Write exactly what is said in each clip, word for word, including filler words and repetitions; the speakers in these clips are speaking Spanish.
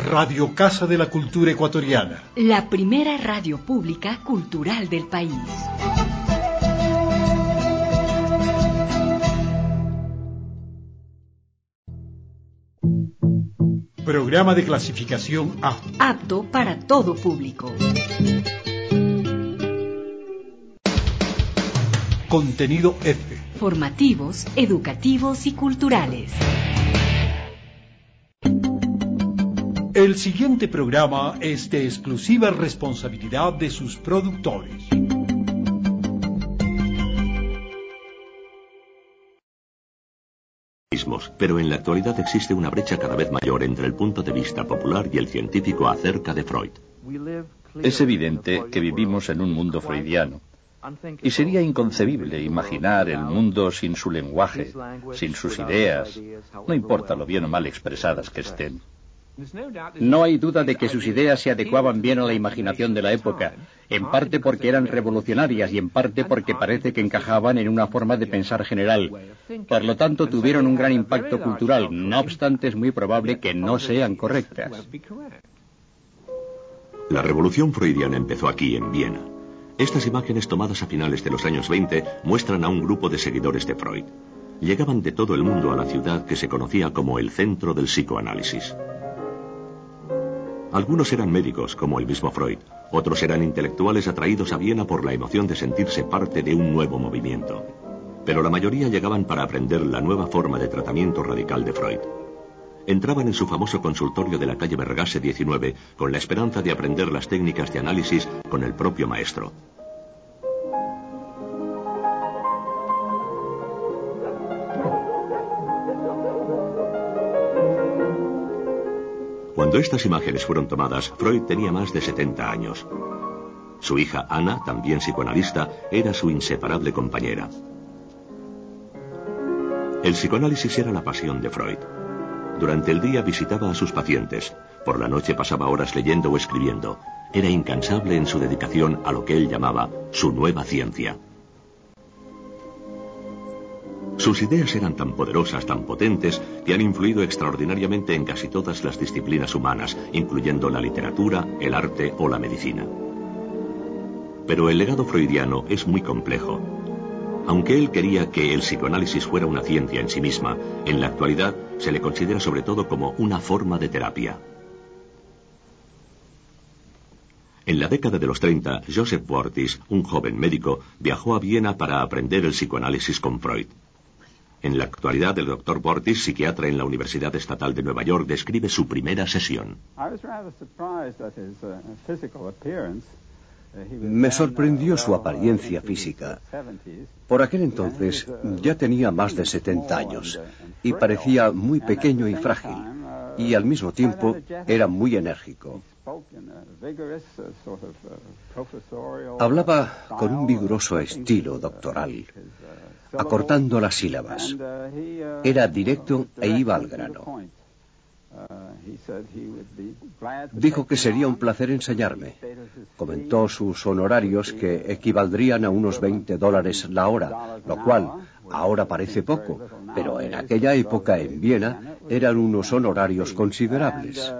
Radio Casa de la Cultura Ecuatoriana. La primera radio pública cultural del país. Programa de clasificación A. Apto para todo público. Contenido F. Formativos, educativos y culturales. El siguiente programa es de exclusiva responsabilidad de sus productores. Pero en la actualidad existe una brecha cada vez mayor entre el punto de vista popular y el científico acerca de Freud. Es evidente que vivimos en un mundo freudiano. Y sería inconcebible imaginar el mundo sin su lenguaje, sin sus ideas, no importa lo bien o mal expresadas que estén. No hay duda de que sus ideas se adecuaban bien a la imaginación de la época, en parte porque eran revolucionarias y en parte porque parece que encajaban en una forma de pensar general. Por lo tanto, tuvieron un gran impacto cultural, no obstante es muy probable que no sean correctas. La revolución freudiana empezó aquí, en Viena. Estas imágenes tomadas a finales de los años veinte muestran a un grupo de seguidores de Freud. Llegaban de todo el mundo a la ciudad que se conocía como el centro del psicoanálisis. Algunos eran médicos, como el mismo Freud. Otros eran intelectuales atraídos a Viena por la emoción de sentirse parte de un nuevo movimiento. Pero la mayoría llegaban para aprender la nueva forma de tratamiento radical de Freud. Entraban en su famoso consultorio de la calle Vergase diecinueve con la esperanza de aprender las técnicas de análisis con el propio maestro. Cuando estas imágenes fueron tomadas, Freud tenía más de setenta años. Su hija Ana, también psicoanalista, era su inseparable compañera. El psicoanálisis era la pasión de Freud. Durante el día visitaba a sus pacientes. Por la noche pasaba horas leyendo o escribiendo. Era incansable en su dedicación a lo que él llamaba su nueva ciencia. Sus ideas eran tan poderosas, tan potentes, que han influido extraordinariamente en casi todas las disciplinas humanas, incluyendo la literatura, el arte o la medicina. Pero el legado freudiano es muy complejo. Aunque él quería que el psicoanálisis fuera una ciencia en sí misma, en la actualidad se le considera sobre todo como una forma de terapia. En la década de los treinta, Joseph Beuys, un joven médico, viajó a Viena para aprender el psicoanálisis con Freud. En la actualidad, el doctor Beuys, psiquiatra en la Universidad Estatal de Nueva York, describe su primera sesión. Me sorprendió su apariencia física. Por aquel entonces ya tenía más de setenta años y parecía muy pequeño y frágil, y al mismo tiempo era muy enérgico. Hablaba con un vigoroso estilo doctoral, acortando las sílabas. Era directo e iba al grano. Dijo que sería un placer enseñarme. Comentó sus honorarios que equivaldrían a unos veinte dólares la hora, lo cual ahora parece poco, pero en aquella época en Viena eran unos honorarios considerables.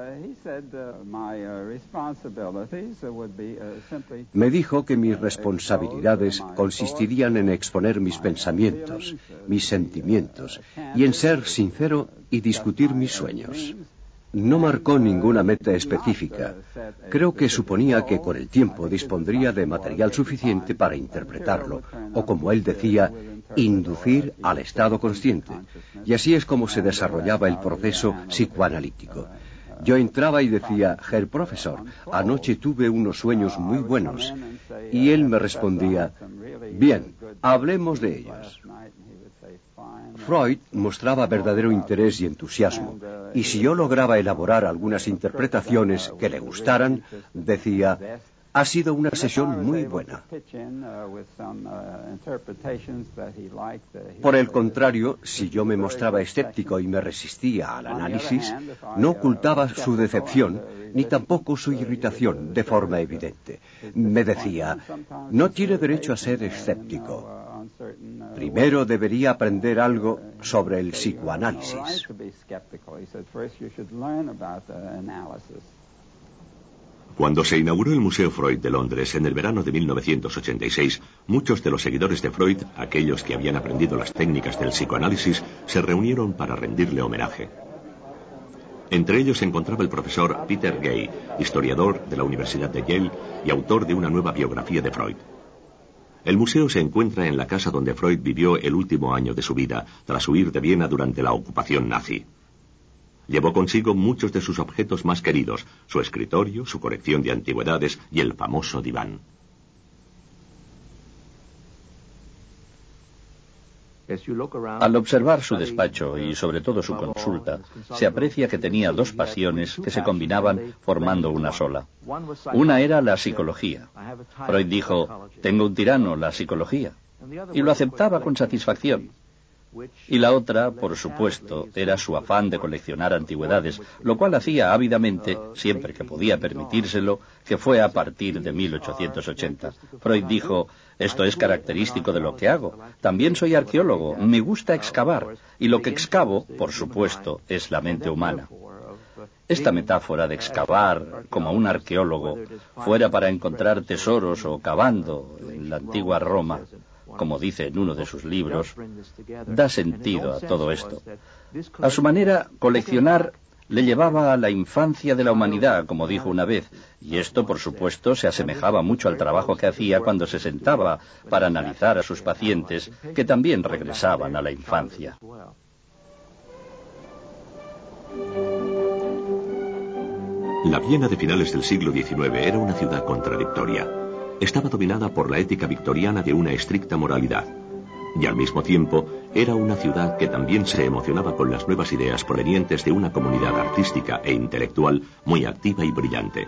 Me dijo que mis responsabilidades consistirían en exponer mis pensamientos, mis sentimientos, y en ser sincero y discutir mis sueños. No marcó ninguna meta específica. Creo que suponía que con el tiempo dispondría de material suficiente para interpretarlo, o como él decía, inducir al estado consciente. Y así es como se desarrollaba el proceso psicoanalítico. Yo entraba y decía, Herr Profesor, anoche tuve unos sueños muy buenos. Y él me respondía, bien, hablemos de ellos. Freud mostraba verdadero interés y entusiasmo, y si yo lograba elaborar algunas interpretaciones que le gustaran, decía, ha sido una sesión muy buena. Por el contrario, si yo me mostraba escéptico y me resistía al análisis, no ocultaba su decepción, ni tampoco su irritación de forma evidente. Me decía, no tiene derecho a ser escéptico. Primero debería aprender algo sobre el psicoanálisis. Cuando se inauguró el Museo Freud de Londres en el verano de mil novecientos ochenta y seis, muchos de los seguidores de Freud, aquellos que habían aprendido las técnicas del psicoanálisis, se reunieron para rendirle homenaje. Entre ellos se encontraba el profesor Peter Gay, historiador de la Universidad de Yale y autor de una nueva biografía de Freud. El museo se encuentra en la casa donde Freud vivió el último año de su vida, tras huir de Viena durante la ocupación nazi. Llevó consigo muchos de sus objetos más queridos, su escritorio, su colección de antigüedades y el famoso diván. Al observar su despacho y sobre todo su consulta, se aprecia que tenía dos pasiones que se combinaban formando una sola. Una era la psicología. Freud dijo, tengo un tirano, la psicología, y lo aceptaba con satisfacción. Y la otra, por supuesto, era su afán de coleccionar antigüedades, lo cual hacía ávidamente, siempre que podía permitírselo, que fue a partir de mil ochocientos ochenta. Freud dijo, esto es característico de lo que hago. También soy arqueólogo, me gusta excavar, y lo que excavo, por supuesto, es la mente humana. Esta metáfora de excavar, como un arqueólogo, fuera para encontrar tesoros o cavando en la antigua Roma, como dice en uno de sus libros, da sentido a todo esto. A su manera, coleccionar le llevaba a la infancia de la humanidad, como dijo una vez, y esto, por supuesto, se asemejaba mucho al trabajo que hacía cuando se sentaba para analizar a sus pacientes, que también regresaban a la infancia. La Viena de finales del siglo diecinueve era una ciudad contradictoria. Estaba dominada por la ética victoriana de una estricta moralidad, y al mismo tiempo era una ciudad que también se emocionaba con las nuevas ideas provenientes de una comunidad artística e intelectual muy activa y brillante.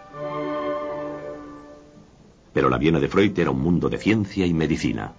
Pero la Viena de Freud era un mundo de ciencia y medicina.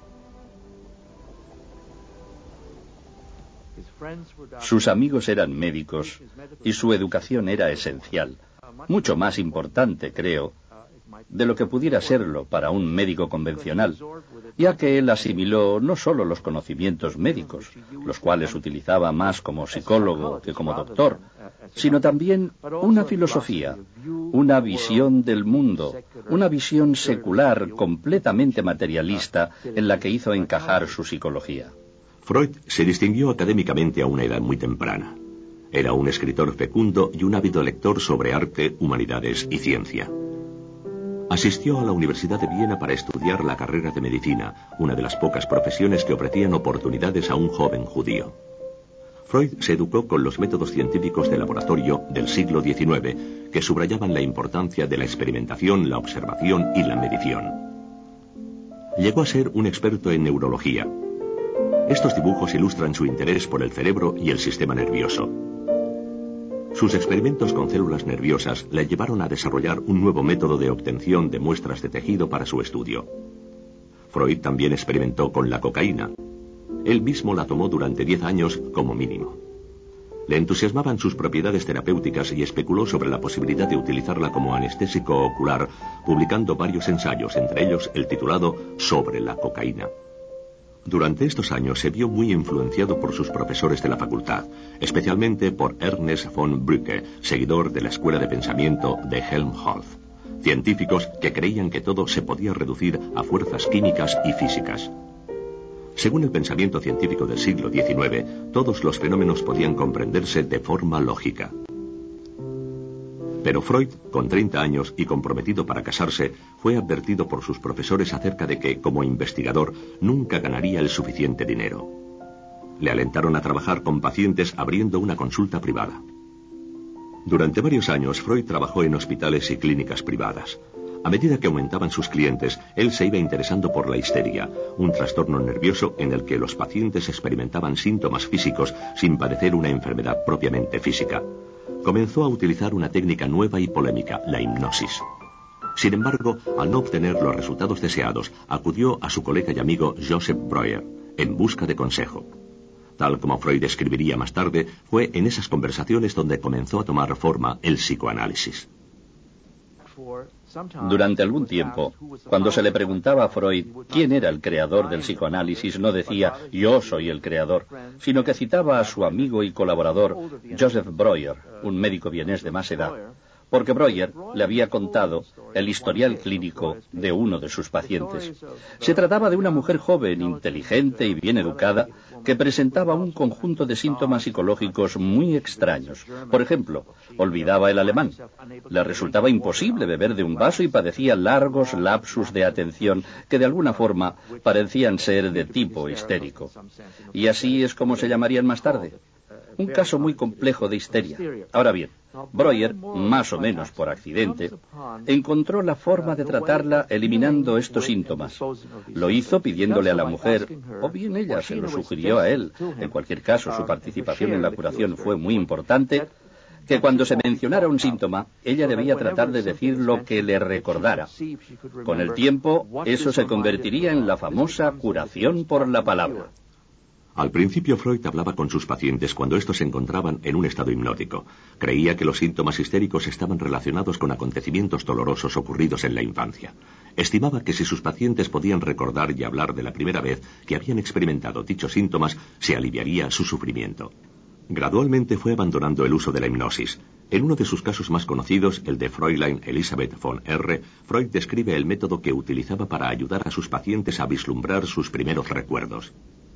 Sus amigos eran médicos y su educación era esencial, mucho más importante, creo, de lo que pudiera serlo para un médico convencional, ya que él asimiló no solo los conocimientos médicos, los cuales utilizaba más como psicólogo que como doctor, sino también una filosofía, una visión del mundo, una visión secular completamente materialista en la que hizo encajar su psicología. Freud se distinguió académicamente a una edad muy temprana. Era un escritor fecundo y un ávido lector sobre arte, humanidades y ciencia. Asistió a la Universidad de Viena para estudiar la carrera de medicina, una de las pocas profesiones que ofrecían oportunidades a un joven judío. Freud se educó con los métodos científicos de laboratorio del siglo diecinueve, que subrayaban la importancia de la experimentación, la observación y la medición. Llegó a ser un experto en neurología. Estos dibujos ilustran su interés por el cerebro y el sistema nervioso. Sus experimentos con células nerviosas le llevaron a desarrollar un nuevo método de obtención de muestras de tejido para su estudio. Freud también experimentó con la cocaína. Él mismo la tomó durante diez años como mínimo. Le entusiasmaban sus propiedades terapéuticas y especuló sobre la posibilidad de utilizarla como anestésico ocular, publicando varios ensayos, entre ellos el titulado Sobre la cocaína. Durante estos años se vio muy influenciado por sus profesores de la facultad, especialmente por Ernest von Brücke, seguidor de la escuela de pensamiento de Helmholtz, científicos que creían que todo se podía reducir a fuerzas químicas y físicas. Según el pensamiento científico del siglo diecinueve, todos los fenómenos podían comprenderse de forma lógica. Pero Freud, con treinta años y comprometido para casarse, fue advertido por sus profesores acerca de que, como investigador, nunca ganaría el suficiente dinero. Le alentaron a trabajar con pacientes abriendo una consulta privada. Durante varios años, Freud trabajó en hospitales y clínicas privadas. A medida que aumentaban sus clientes, él se iba interesando por la histeria, un trastorno nervioso en el que los pacientes experimentaban síntomas físicos sin padecer una enfermedad propiamente física. Comenzó a utilizar una técnica nueva y polémica, la hipnosis. Sin embargo, al no obtener los resultados deseados, acudió a su colega y amigo Joseph Breuer, en busca de consejo. Tal como Freud escribiría más tarde, fue en esas conversaciones donde comenzó a tomar forma el psicoanálisis. Durante algún tiempo, cuando se le preguntaba a Freud quién era el creador del psicoanálisis, no decía «yo soy el creador», sino que citaba a su amigo y colaborador Joseph Breuer, un médico vienés de más edad, porque Breuer le había contado el historial clínico de uno de sus pacientes. Se trataba de una mujer joven, inteligente y bien educada, que presentaba un conjunto de síntomas psicológicos muy extraños. Por ejemplo, olvidaba el alemán. Le resultaba imposible beber de un vaso y padecía largos lapsus de atención que de alguna forma parecían ser de tipo histérico. Y así es como se llamarían más tarde. Un caso muy complejo de histeria. Ahora bien, Breuer, más o menos por accidente, encontró la forma de tratarla eliminando estos síntomas. Lo hizo pidiéndole a la mujer, o bien ella se lo sugirió a él, en cualquier caso su participación en la curación fue muy importante, que cuando se mencionara un síntoma, ella debía tratar de decir lo que le recordara. Con el tiempo, eso se convertiría en la famosa curación por la palabra. Al principio Freud hablaba con sus pacientes cuando estos se encontraban en un estado hipnótico. Creía que los síntomas histéricos estaban relacionados con acontecimientos dolorosos ocurridos en la infancia. Estimaba que si sus pacientes podían recordar y hablar de la primera vez que habían experimentado dichos síntomas, se aliviaría su sufrimiento. Gradualmente fue abandonando el uso de la hipnosis. En uno de sus casos más conocidos, el de Fräulein Elisabeth von R., Freud describe el método que utilizaba para ayudar a sus pacientes a vislumbrar sus primeros recuerdos.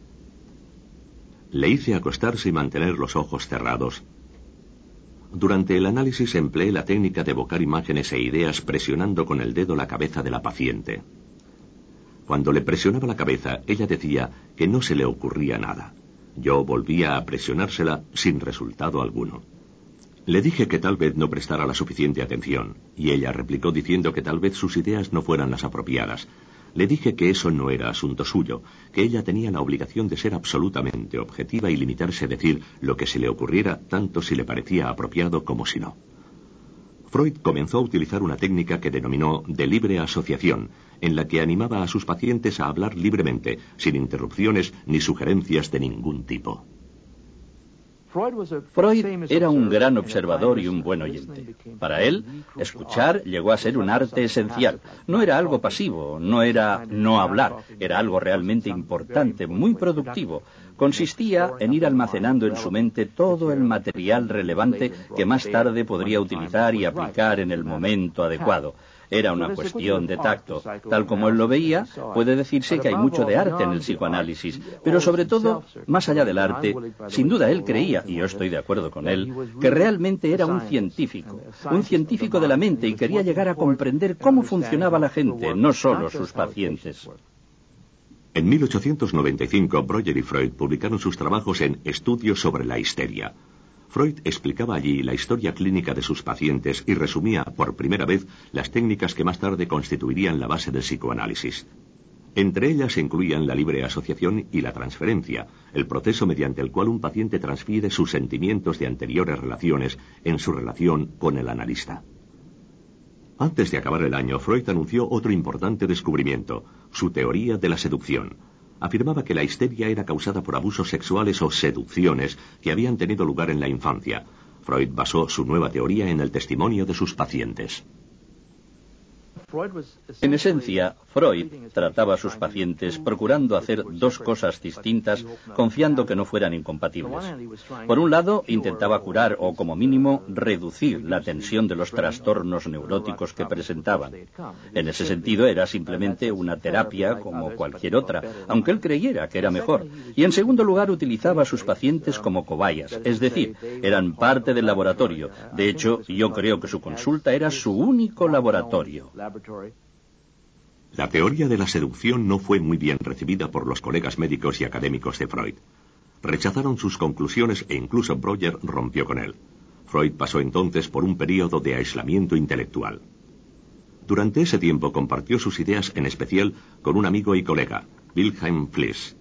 Le hice acostarse y mantener los ojos cerrados. Durante el análisis empleé la técnica de evocar imágenes e ideas presionando con el dedo la cabeza de la paciente. Cuando le presionaba la cabeza, ella decía que no se le ocurría nada. Yo volvía a presionársela sin resultado alguno. Le dije que tal vez no prestara la suficiente atención, y ella replicó diciendo que tal vez sus ideas no fueran las apropiadas. Le dije que eso no era asunto suyo, que ella tenía la obligación de ser absolutamente objetiva y limitarse a decir lo que se le ocurriera, tanto si le parecía apropiado como si no. Freud comenzó a utilizar una técnica que denominó de libre asociación, en la que animaba a sus pacientes a hablar libremente, sin interrupciones ni sugerencias de ningún tipo. Freud era un gran observador y un buen oyente. Para él, escuchar llegó a ser un arte esencial. No era algo pasivo, no era no hablar, era algo realmente importante, muy productivo. Consistía en ir almacenando en su mente todo el material relevante que más tarde podría utilizar y aplicar en el momento adecuado. Era una cuestión de tacto. Tal como él lo veía, puede decirse que hay mucho de arte en el psicoanálisis, pero sobre todo, más allá del arte, sin duda él creía, y yo estoy de acuerdo con él, que realmente era un científico, un científico de la mente, y quería llegar a comprender cómo funcionaba la gente, no solo sus pacientes. En mil ochocientos noventa y cinco, Breuer y Freud publicaron sus trabajos en Estudios sobre la histeria. Freud explicaba allí la historia clínica de sus pacientes y resumía por primera vez las técnicas que más tarde constituirían la base del psicoanálisis. Entre ellas se incluían la libre asociación y la transferencia, el proceso mediante el cual un paciente transfiere sus sentimientos de anteriores relaciones en su relación con el analista. Antes de acabar el año, Freud anunció otro importante descubrimiento, su teoría de la seducción. Afirmaba que la histeria era causada por abusos sexuales o seducciones que habían tenido lugar en la infancia. Freud basó su nueva teoría en el testimonio de sus pacientes. En esencia, Freud trataba a sus pacientes procurando hacer dos cosas distintas, confiando que no fueran incompatibles. Por un lado, intentaba curar o, como mínimo, reducir la tensión de los trastornos neuróticos que presentaban. En ese sentido, era simplemente una terapia como cualquier otra, aunque él creyera que era mejor. Y en segundo lugar, utilizaba a sus pacientes como cobayas, es decir, eran parte del laboratorio. De hecho, yo creo que su consulta era su único laboratorio. La teoría de la seducción no fue muy bien recibida por los colegas médicos y académicos de Freud. Rechazaron sus conclusiones e incluso Breuer rompió con él. Freud pasó entonces por un período de aislamiento intelectual. Durante ese tiempo compartió sus ideas en especial con un amigo y colega, Wilhelm Fliess.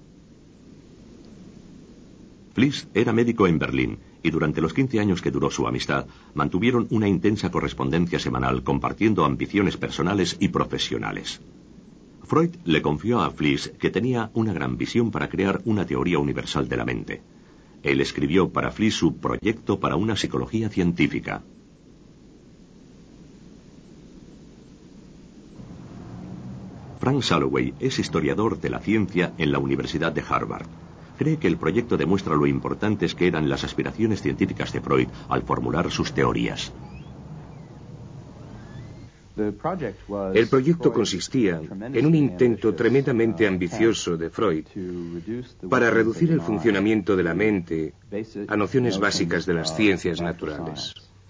Fliess era médico en Berlín y durante los quince años que duró su amistad, mantuvieron una intensa correspondencia semanal compartiendo ambiciones personales y profesionales. Freud le confió a Fliess que tenía una gran visión para crear una teoría universal de la mente. Él escribió para Fliess su proyecto para una psicología científica. Frank Salloway es historiador de la ciencia en la Universidad de Harvard. Cree que el proyecto demuestra lo importantes que eran las aspiraciones científicas de Freud al formular sus teorías. El proyecto consistía en un intento tremendamente ambicioso de Freud para reducir el funcionamiento de la mente a nociones básicas de las ciencias naturales.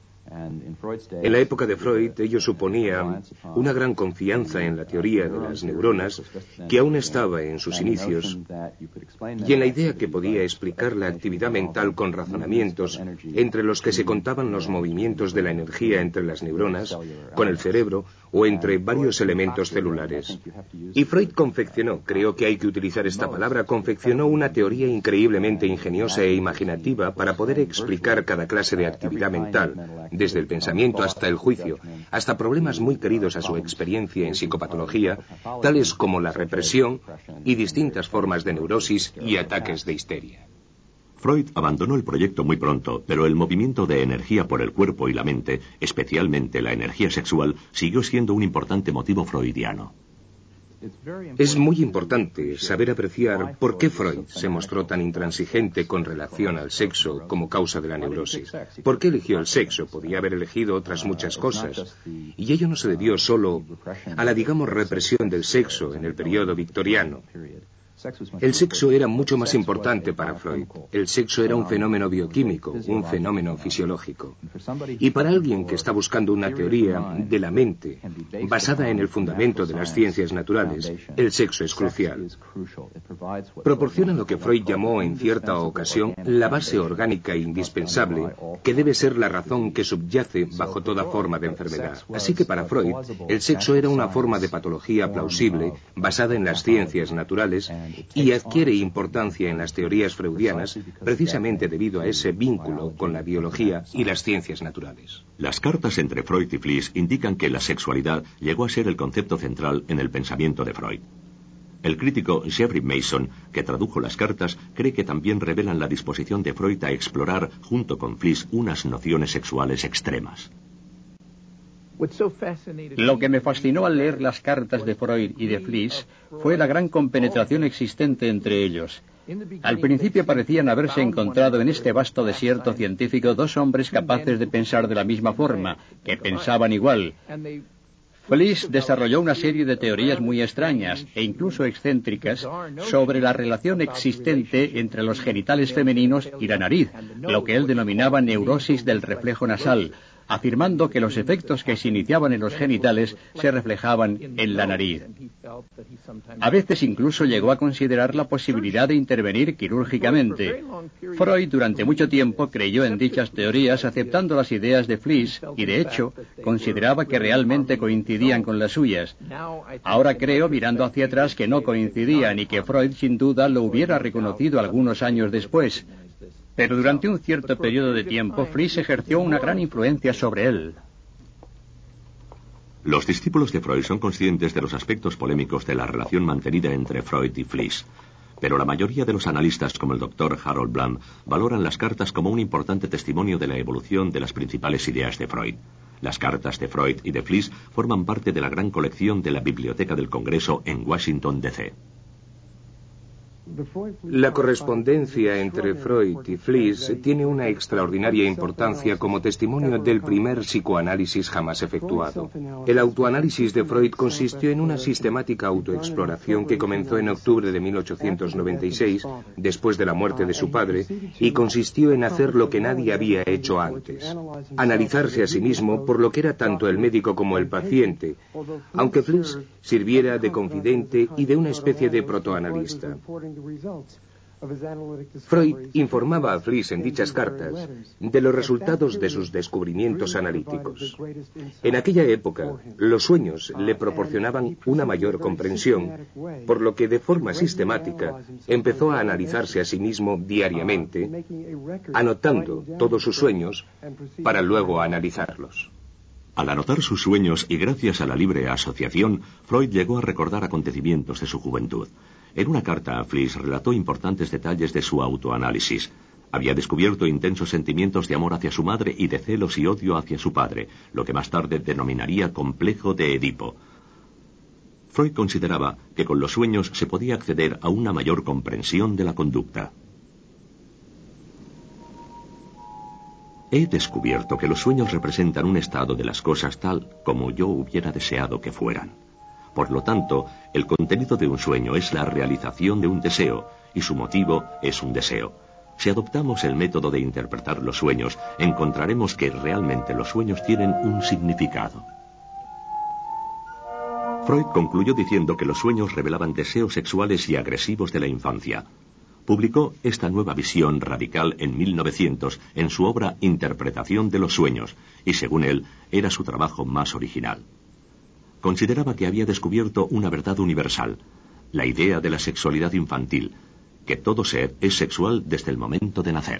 En la época de Freud, ello suponía una gran confianza en la teoría de las neuronas, que aún estaba en sus inicios, y en la idea que podía explicar la actividad mental con razonamientos entre los que se contaban los movimientos de la energía entre las neuronas, con el cerebro o entre varios elementos celulares. Y Freud confeccionó, creo que hay que utilizar esta palabra, confeccionó una teoría increíblemente ingeniosa e imaginativa para poder explicar cada clase de actividad mental, desde el pensamiento hasta el juicio, hasta problemas muy queridos a su experiencia en psicopatología, tales como la represión y distintas formas de neurosis y ataques de histeria. Freud abandonó el proyecto muy pronto, pero el movimiento de energía por el cuerpo y la mente, especialmente la energía sexual, siguió siendo un importante motivo freudiano. Es muy importante saber apreciar por qué Freud se mostró tan intransigente con relación al sexo como causa de la neurosis. ¿Por qué eligió el sexo? Podía haber elegido otras muchas cosas. Y ello no se debió solo a la, digamos, represión del sexo en el periodo victoriano. El sexo era mucho más importante para Freud. El sexo era un fenómeno bioquímico, un fenómeno fisiológico. Y para alguien que está buscando una teoría de la mente basada en el fundamento de las ciencias naturales, el sexo es crucial. Proporciona lo que Freud llamó en cierta ocasión la base orgánica e indispensable, que debe ser la razón que subyace bajo toda forma de enfermedad. Así que para Freud, el sexo era una forma de patología plausible basada en las ciencias naturales y adquiere importancia en las teorías freudianas precisamente debido a ese vínculo con la biología y las ciencias naturales. Las cartas entre Freud y Fliess indican que la sexualidad llegó a ser el concepto central en el pensamiento de Freud. El crítico Jeffrey Mason, que tradujo las cartas, cree que también revelan la disposición de Freud a explorar, junto con Fliess, unas nociones sexuales extremas. Lo que me fascinó al leer las cartas de Freud y de Fliess fue la gran compenetración existente entre ellos. Al principio parecían haberse encontrado en este vasto desierto científico dos hombres capaces de pensar de la misma forma, que pensaban igual. Fliess desarrolló una serie de teorías muy extrañas e incluso excéntricas sobre la relación existente entre los genitales femeninos y la nariz, lo que él denominaba neurosis del reflejo nasal, afirmando que los efectos que se iniciaban en los genitales se reflejaban en la nariz. A veces incluso llegó a considerar la posibilidad de intervenir quirúrgicamente. Freud durante mucho tiempo creyó en dichas teorías aceptando las ideas de Fliess y de hecho consideraba que realmente coincidían con las suyas. Ahora creo, mirando hacia atrás, que no coincidían y que Freud sin duda lo hubiera reconocido algunos años después. Pero durante un cierto periodo de tiempo, Fliess ejerció una gran influencia sobre él. Los discípulos de Freud son conscientes de los aspectos polémicos de la relación mantenida entre Freud y Fliess, pero la mayoría de los analistas, como el doctor Harold Bloom, valoran las cartas como un importante testimonio de la evolución de las principales ideas de Freud. Las cartas de Freud y de Fliess forman parte de la gran colección de la Biblioteca del Congreso en Washington, D C La correspondencia entre Freud y Fliess tiene una extraordinaria importancia como testimonio del primer psicoanálisis jamás efectuado. El autoanálisis de Freud consistió en una sistemática autoexploración que comenzó en octubre de mil ochocientos noventa y seis, después de la muerte de su padre, y consistió en hacer lo que nadie había hecho antes: analizarse a sí mismo por lo que era tanto el médico como el paciente, aunque Fliess sirviera de confidente y de una especie de protoanalista. Freud informaba a Fliess en dichas cartas de los resultados de sus descubrimientos analíticos. En aquella época, los sueños le proporcionaban una mayor comprensión, por lo que de forma sistemática empezó a analizarse a sí mismo diariamente, anotando todos sus sueños para luego analizarlos. Al anotar sus sueños y gracias a la libre asociación, Freud llegó a recordar acontecimientos de su juventud. En una carta a Fliess relató importantes detalles de su autoanálisis. Había descubierto intensos sentimientos de amor hacia su madre y de celos y odio hacia su padre, lo que más tarde denominaría complejo de Edipo. Freud consideraba que con los sueños se podía acceder a una mayor comprensión de la conducta. He descubierto que los sueños representan un estado de las cosas tal como yo hubiera deseado que fueran. Por lo tanto, el contenido de un sueño es la realización de un deseo, y su motivo es un deseo. Si adoptamos el método de interpretar los sueños, encontraremos que realmente los sueños tienen un significado. Freud concluyó diciendo que los sueños revelaban deseos sexuales y agresivos de la infancia. Publicó esta nueva visión radical en mil novecientos en su obra Interpretación de los sueños, y según él, era su trabajo más original. Consideraba que había descubierto una verdad universal, la idea de la sexualidad infantil, que todo ser es sexual desde el momento de nacer.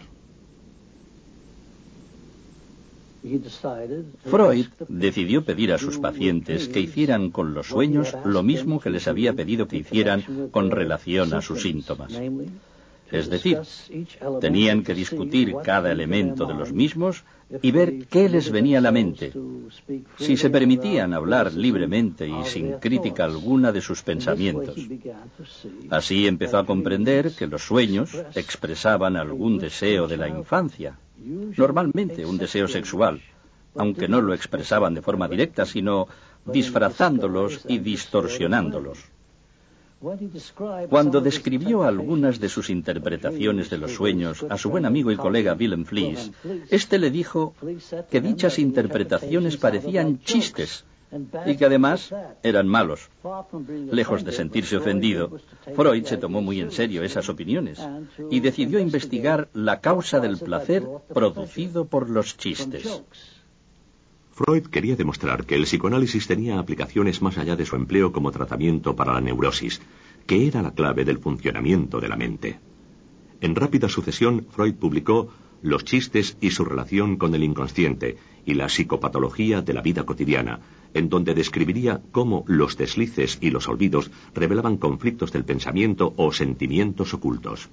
Freud decidió pedir a sus pacientes que hicieran con los sueños lo mismo que les había pedido que hicieran con relación a sus síntomas. Es decir, tenían que discutir cada elemento de los mismos y ver qué les venía a la mente, si se permitían hablar libremente y sin crítica alguna de sus pensamientos. Así empezó a comprender que los sueños expresaban algún deseo de la infancia, normalmente un deseo sexual, aunque no lo expresaban de forma directa, sino disfrazándolos y distorsionándolos. Cuando describió algunas de sus interpretaciones de los sueños a su buen amigo y colega Wilhelm Fliess, éste le dijo que dichas interpretaciones parecían chistes y que además eran malos. Lejos de sentirse ofendido, Freud se tomó muy en serio esas opiniones y decidió investigar la causa del placer producido por los chistes. Freud quería demostrar que el psicoanálisis tenía aplicaciones más allá de su empleo como tratamiento para la neurosis, que era la clave del funcionamiento de la mente. En rápida sucesión, Freud publicó Los chistes y su relación con el inconsciente y la psicopatología de la vida cotidiana, en donde describiría cómo los deslices y los olvidos revelaban conflictos del pensamiento o sentimientos ocultos.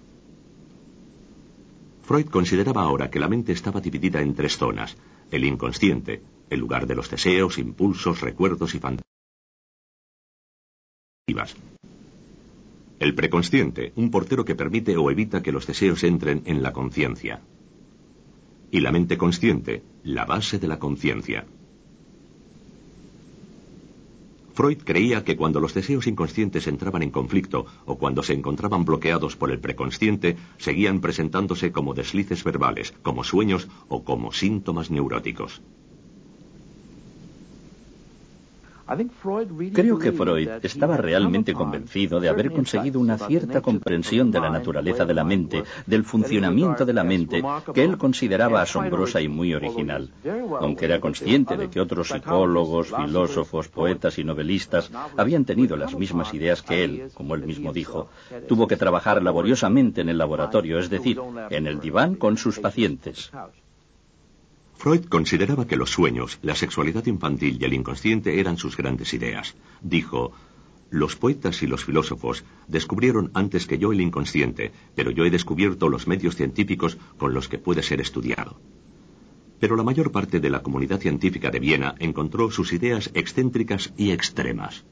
Freud consideraba ahora que la mente estaba dividida en tres zonas: el inconsciente, el lugar de los deseos, impulsos, recuerdos y fantasías; el preconsciente, un portero que permite o evita que los deseos entren en la conciencia; y la mente consciente, la base de la conciencia. Freud creía que cuando los deseos inconscientes entraban en conflicto o cuando se encontraban bloqueados por el preconsciente, seguían presentándose como deslices verbales, como sueños o como síntomas neuróticos. Creo que Freud estaba realmente convencido de haber conseguido una cierta comprensión de la naturaleza de la mente, del funcionamiento de la mente, que él consideraba asombrosa y muy original. Aunque era consciente de que otros psicólogos, filósofos, poetas y novelistas habían tenido las mismas ideas que él, como él mismo dijo, tuvo que trabajar laboriosamente en el laboratorio, es decir, en el diván con sus pacientes. Freud consideraba que los sueños, la sexualidad infantil y el inconsciente eran sus grandes ideas. Dijo: los poetas y los filósofos descubrieron antes que yo el inconsciente, pero yo he descubierto los medios científicos con los que puede ser estudiado. Pero la mayor parte de la comunidad científica de Viena encontró sus ideas excéntricas y extremas.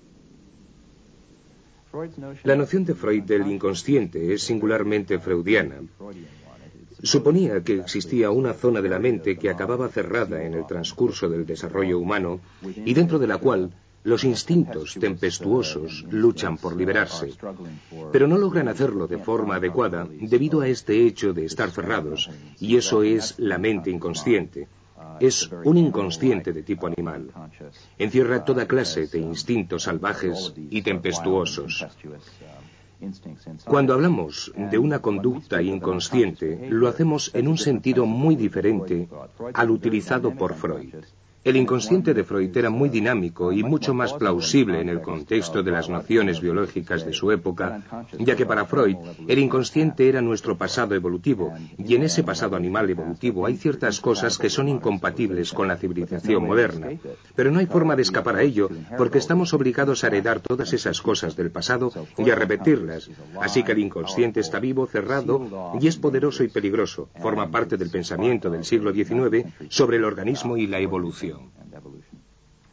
La noción de Freud del inconsciente es singularmente freudiana. Suponía que existía una zona de la mente que acababa cerrada en el transcurso del desarrollo humano y dentro de la cual los instintos tempestuosos luchan por liberarse, pero no logran hacerlo de forma adecuada debido a este hecho de estar cerrados, y eso es la mente inconsciente. Es un inconsciente de tipo animal. Encierra toda clase de instintos salvajes y tempestuosos. Cuando hablamos de una conducta inconsciente, lo hacemos en un sentido muy diferente al utilizado por Freud. El inconsciente de Freud era muy dinámico y mucho más plausible en el contexto de las nociones biológicas de su época, ya que para Freud el inconsciente era nuestro pasado evolutivo, y en ese pasado animal evolutivo hay ciertas cosas que son incompatibles con la civilización moderna. Pero no hay forma de escapar a ello, porque estamos obligados a heredar todas esas cosas del pasado y a repetirlas. Así que el inconsciente está vivo, cerrado, y es poderoso y peligroso. Forma parte del pensamiento del siglo diecinueve sobre el organismo y la evolución.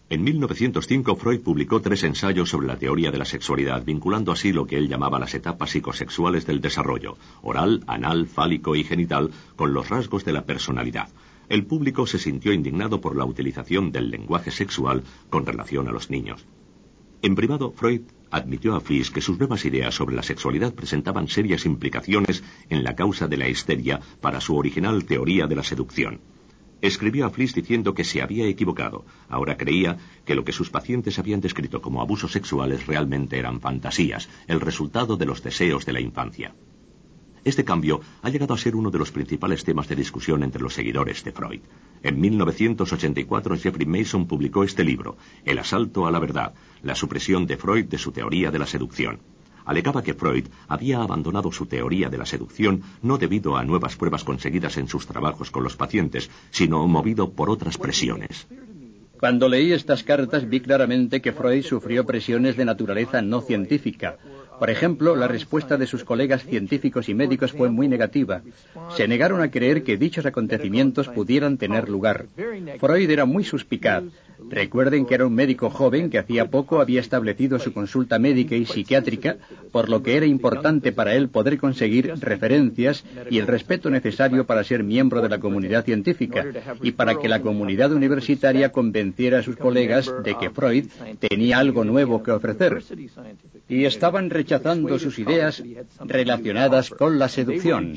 En mil novecientos cinco, Freud publicó tres ensayos sobre la teoría de la sexualidad, vinculando así lo que él llamaba las etapas psicosexuales del desarrollo, oral, anal, fálico y genital, con los rasgos de la personalidad. El público se sintió indignado por la utilización del lenguaje sexual con relación a los niños. En privado, Freud admitió a Fliess que sus nuevas ideas sobre la sexualidad presentaban serias implicaciones en la causa de la histeria para su original teoría de la seducción. Escribió a Fliess diciendo que se había equivocado. Ahora creía que lo que sus pacientes habían descrito como abusos sexuales realmente eran fantasías, el resultado de los deseos de la infancia. Este cambio ha llegado a ser uno de los principales temas de discusión entre los seguidores de Freud. En mil novecientos ochenta y cuatro, Jeffrey Mason publicó este libro, El asalto a la verdad, la supresión de Freud de su teoría de la seducción. Alegaba que Freud había abandonado su teoría de la seducción no debido a nuevas pruebas conseguidas en sus trabajos con los pacientes, sino movido por otras presiones. Cuando leí estas cartas vi claramente que Freud sufrió presiones de naturaleza no científica. Por ejemplo, la respuesta de sus colegas científicos y médicos fue muy negativa. Se negaron a creer que dichos acontecimientos pudieran tener lugar. Freud era muy suspicaz. Recuerden que era un médico joven que hacía poco había establecido su consulta médica y psiquiátrica, por lo que era importante para él poder conseguir referencias y el respeto necesario para ser miembro de la comunidad científica y para que la comunidad universitaria convenciera a sus colegas de que Freud tenía algo nuevo que ofrecer. Y estaban rechazando sus ideas relacionadas con la seducción.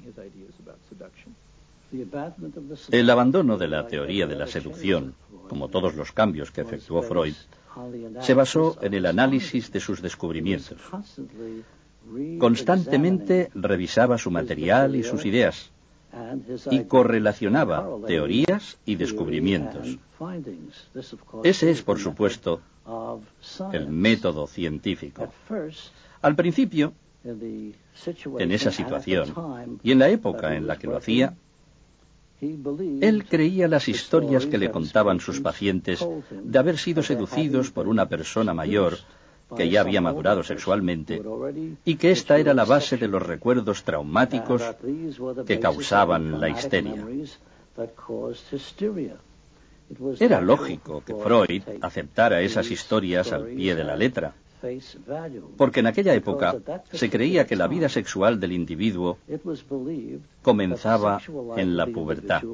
El abandono de la teoría de la seducción, como todos los cambios que efectuó Freud, se basó en el análisis de sus descubrimientos. Constantemente revisaba su material y sus ideas y correlacionaba teorías y descubrimientos. Ese es, por supuesto, el método científico. Al principio, en esa situación y en la época en la que lo hacía, él creía las historias que le contaban sus pacientes de haber sido seducidos por una persona mayor que ya había madurado sexualmente y que esta era la base de los recuerdos traumáticos que causaban la histeria. Era lógico que Freud aceptara esas historias al pie de la letra, porque en aquella época se creía que la vida sexual del individuo comenzaba en la pubertad.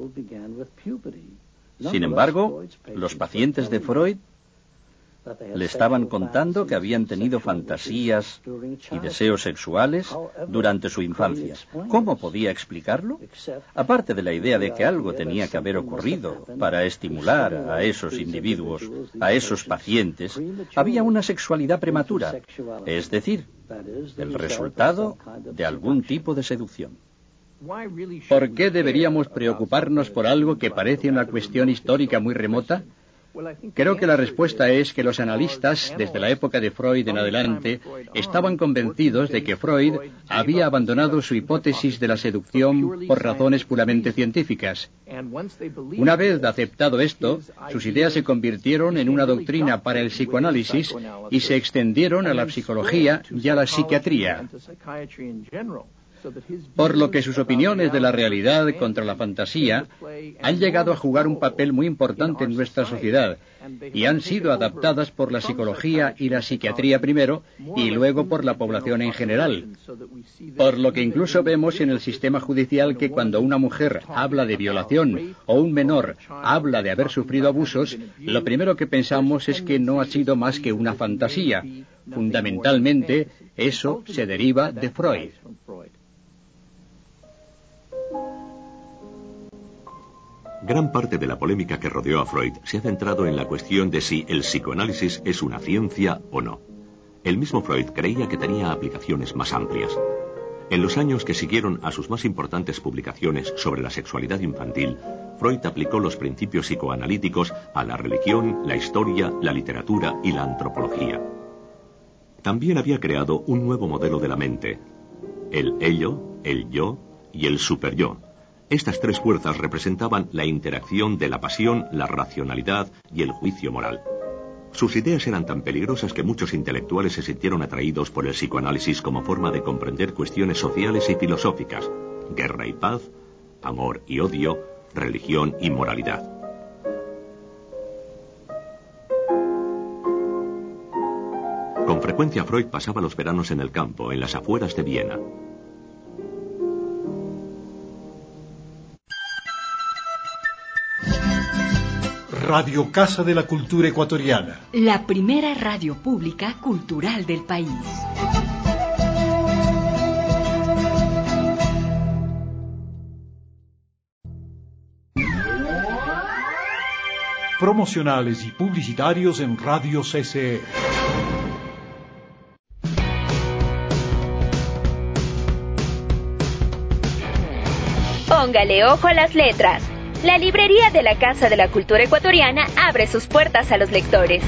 Sin embargo, los pacientes de Freud le estaban contando que habían tenido fantasías y deseos sexuales durante su infancia. ¿Cómo podía explicarlo? Aparte de la idea de que algo tenía que haber ocurrido para estimular a esos individuos, a esos pacientes, había una sexualidad prematura, es decir, el resultado de algún tipo de seducción. ¿Por qué deberíamos preocuparnos por algo que parece una cuestión histórica muy remota? Creo que la respuesta es que los analistas, desde la época de Freud en adelante, estaban convencidos de que Freud había abandonado su hipótesis de la seducción por razones puramente científicas. Una vez aceptado esto, sus ideas se convirtieron en una doctrina para el psicoanálisis y se extendieron a la psicología y a la psiquiatría. Por lo que sus opiniones de la realidad contra la fantasía han llegado a jugar un papel muy importante en nuestra sociedad y han sido adaptadas por la psicología y la psiquiatría primero y luego por la población en general. Por lo que incluso vemos en el sistema judicial que cuando una mujer habla de violación o un menor habla de haber sufrido abusos, lo primero que pensamos es que no ha sido más que una fantasía. Fundamentalmente, eso se deriva de Freud. Gran parte de la polémica que rodeó a Freud se ha centrado en la cuestión de si el psicoanálisis es una ciencia o no. El mismo Freud creía que tenía aplicaciones más amplias. En los años que siguieron a sus más importantes publicaciones sobre la sexualidad infantil, Freud aplicó los principios psicoanalíticos a la religión, la historia, la literatura y la antropología. También había creado un nuevo modelo de la mente, el ello, el yo y el superyo. Estas tres fuerzas representaban la interacción de la pasión, la racionalidad y el juicio moral. Sus ideas eran tan peligrosas que muchos intelectuales se sintieron atraídos por el psicoanálisis como forma de comprender cuestiones sociales y filosóficas, guerra y paz, amor y odio, religión y moralidad. frecuencia, Freud pasaba los veranos en el campo, en las afueras de Viena. Radio Casa de la Cultura Ecuatoriana. La primera radio pública cultural del país. Promocionales y publicitarios en Radio C C E. Póngale ojo a las letras. La librería de la Casa de la Cultura Ecuatoriana abre sus puertas a los lectores.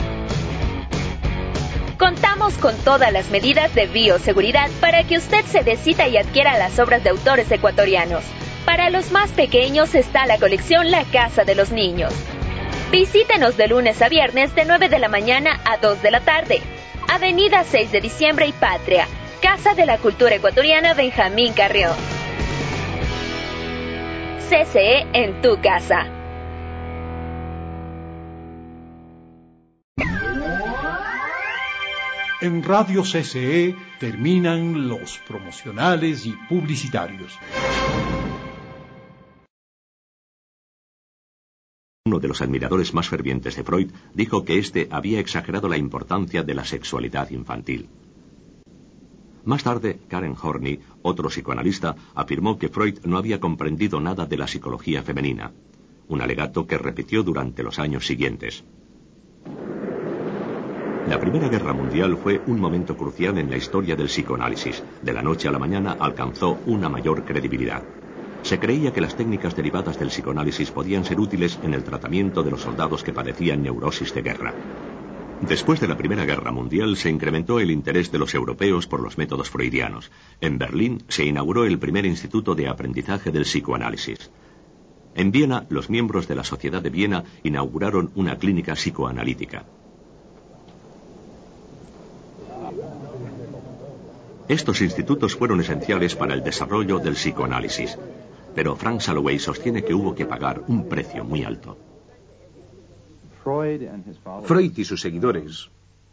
Contamos con todas las medidas de bioseguridad para que usted se decida y adquiera las obras de autores ecuatorianos. Para los más pequeños está la colección La Casa de los Niños. Visítenos de lunes a viernes de nueve de la mañana a dos de la tarde. Avenida seis de diciembre y Patria. Casa de la Cultura Ecuatoriana Benjamín Carrión. C C E en tu casa. En Radio C C E terminan los promocionales y publicitarios. Uno de los admiradores más fervientes de Freud dijo que éste había exagerado la importancia de la sexualidad infantil. Más tarde, Karen Horney, otro psicoanalista, afirmó que Freud no había comprendido nada de la psicología femenina, un alegato que repitió durante los años siguientes. La Primera Guerra Mundial fue un momento crucial en la historia del psicoanálisis. De la noche a la mañana alcanzó una mayor credibilidad. Se creía que las técnicas derivadas del psicoanálisis podían ser útiles en el tratamiento de los soldados que padecían neurosis de guerra. Después de la Primera Guerra Mundial se incrementó el interés de los europeos por los métodos freudianos. En Berlín se inauguró el primer instituto de aprendizaje del psicoanálisis. En Viena, los miembros de la Sociedad de Viena inauguraron una clínica psicoanalítica. Estos institutos fueron esenciales para el desarrollo del psicoanálisis, pero Frank Salloway sostiene que hubo que pagar un precio muy alto. Freud y sus seguidores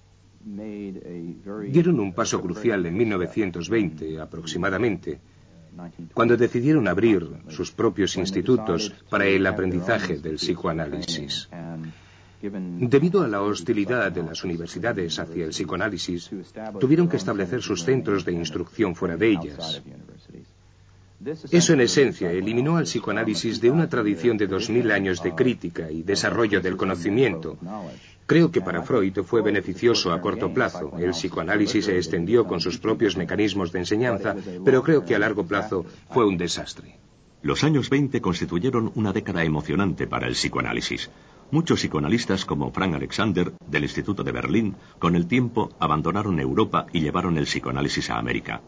dieron un paso crucial en mil novecientos veinte aproximadamente, cuando decidieron abrir sus propios institutos para el aprendizaje del psicoanálisis. Debido a la hostilidad de las universidades hacia el psicoanálisis, tuvieron que establecer sus centros de instrucción fuera de ellas. Eso, en esencia, eliminó al psicoanálisis de una tradición de dos mil años de crítica y desarrollo del conocimiento. Creo que para Freud fue beneficioso a corto plazo. El psicoanálisis se extendió con sus propios mecanismos de enseñanza, pero creo que a largo plazo fue un desastre. Los años veinte constituyeron una década emocionante para el psicoanálisis. Muchos psicoanalistas, como Frank Alexander, del Instituto de Berlín, con el tiempo abandonaron Europa y llevaron el psicoanálisis a América.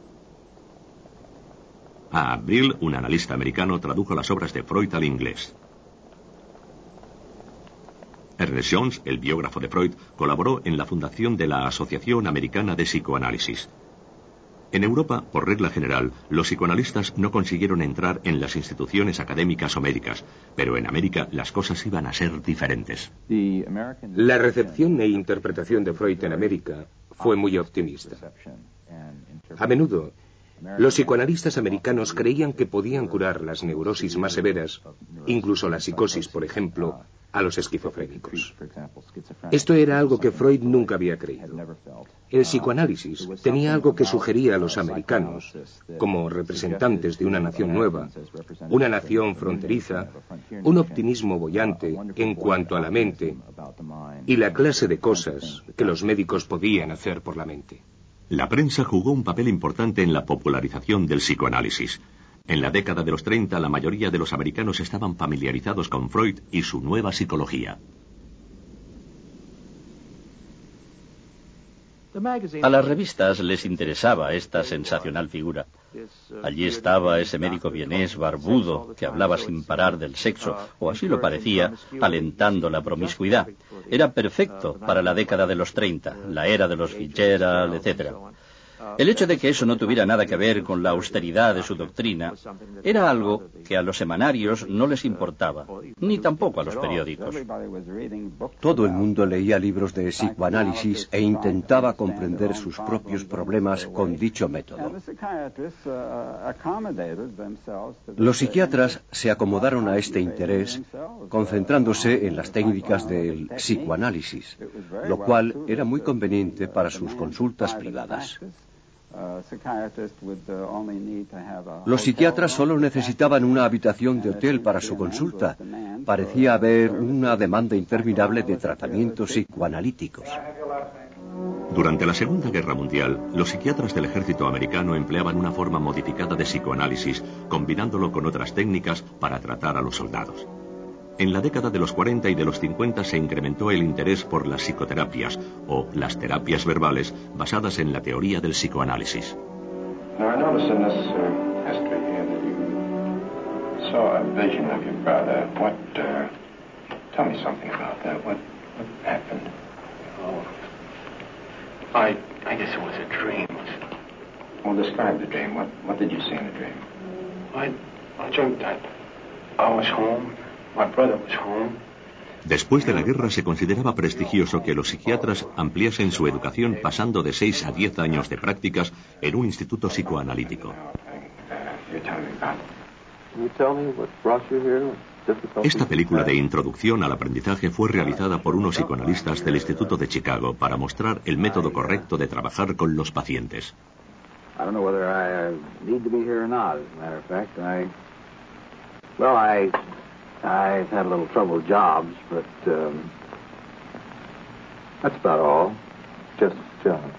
A. Brill, un analista americano, tradujo las obras de Freud al inglés. Ernest Jones, el biógrafo de Freud, colaboró en la fundación de la Asociación Americana de Psicoanálisis. En Europa, por regla general, los psicoanalistas no consiguieron entrar en las instituciones académicas o médicas, pero en América las cosas iban a ser diferentes. La recepción e interpretación de Freud en América fue muy optimista. A menudo, los psicoanalistas americanos creían que podían curar las neurosis más severas, incluso la psicosis, por ejemplo, a los esquizofrénicos. Esto era algo que Freud nunca había creído. El psicoanálisis tenía algo que sugería a los americanos, como representantes de una nación nueva, una nación fronteriza, un optimismo boyante en cuanto a la mente y la clase de cosas que los médicos podían hacer por la mente. La prensa jugó un papel importante en la popularización del psicoanálisis. En la década de los treinta, la mayoría de los americanos estaban familiarizados con Freud y su nueva psicología. A las revistas les interesaba esta sensacional figura. Allí estaba ese médico vienés barbudo que hablaba sin parar del sexo, o así lo parecía, alentando la promiscuidad. Era perfecto para la década de los treinta, la era de los Fitzgerald, etcétera. El hecho de que eso no tuviera nada que ver con la austeridad de su doctrina era algo que a los semanarios no les importaba, ni tampoco a los periódicos. Todo el mundo leía libros de psicoanálisis e intentaba comprender sus propios problemas con dicho método. Los psiquiatras se acomodaron a este interés, concentrándose en las técnicas del psicoanálisis, lo cual era muy conveniente para sus consultas privadas. Los psiquiatras solo necesitaban una habitación de hotel para su consulta. Parecía haber una demanda interminable de tratamientos psicoanalíticos. Durante la Segunda Guerra Mundial, los psiquiatras del ejército americano empleaban una forma modificada de psicoanálisis, combinándolo con otras técnicas para tratar a los soldados. En la década de los cuarenta y de los cincuenta se incrementó el interés por las psicoterapias, o las terapias verbales, basadas en la teoría del psicoanálisis. Now, I noticed in this uh, history here that you saw a vision of your brother. What, uh, tell me something about that. What, what happened? Oh, I, I guess it was a dream. Well, describe the dream. What, what did you see in the dream? I, I dreamt that I was home. My brother was home. Después de la guerra se consideraba prestigioso que los psiquiatras ampliasen su educación pasando de seis a diez años de prácticas en un instituto psicoanalítico. Esta película de introducción al aprendizaje fue realizada por unos psicoanalistas del Instituto de Chicago para mostrar el método correcto de trabajar con los pacientes. I've had a little trouble with jobs, but um, that's about all. Just chilling.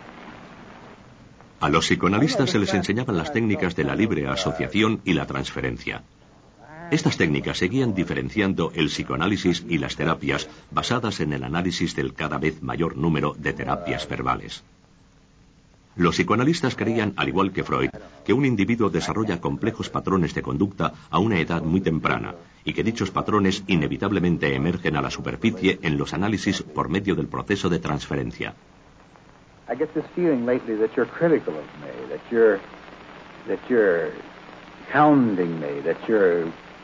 A los psicoanalistas se les enseñaban las técnicas de la libre asociación y la transferencia. Estas técnicas seguían diferenciando el psicoanálisis y las terapias basadas en el análisis del cada vez mayor número de terapias verbales. Los psicoanalistas creían, al igual que Freud, que un individuo desarrolla complejos patrones de conducta a una edad muy temprana y que dichos patrones inevitablemente emergen a la superficie en los análisis por medio del proceso de transferencia. I get this feeling lately that you're critical of me, that you're that you're hounding me, that you're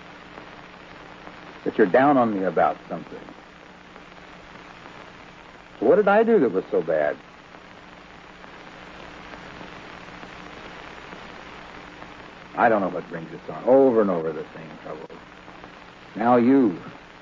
that you're down on me about something. So what did I do that was so bad? I don't know what brings us on. Over and over the same trouble. Now you.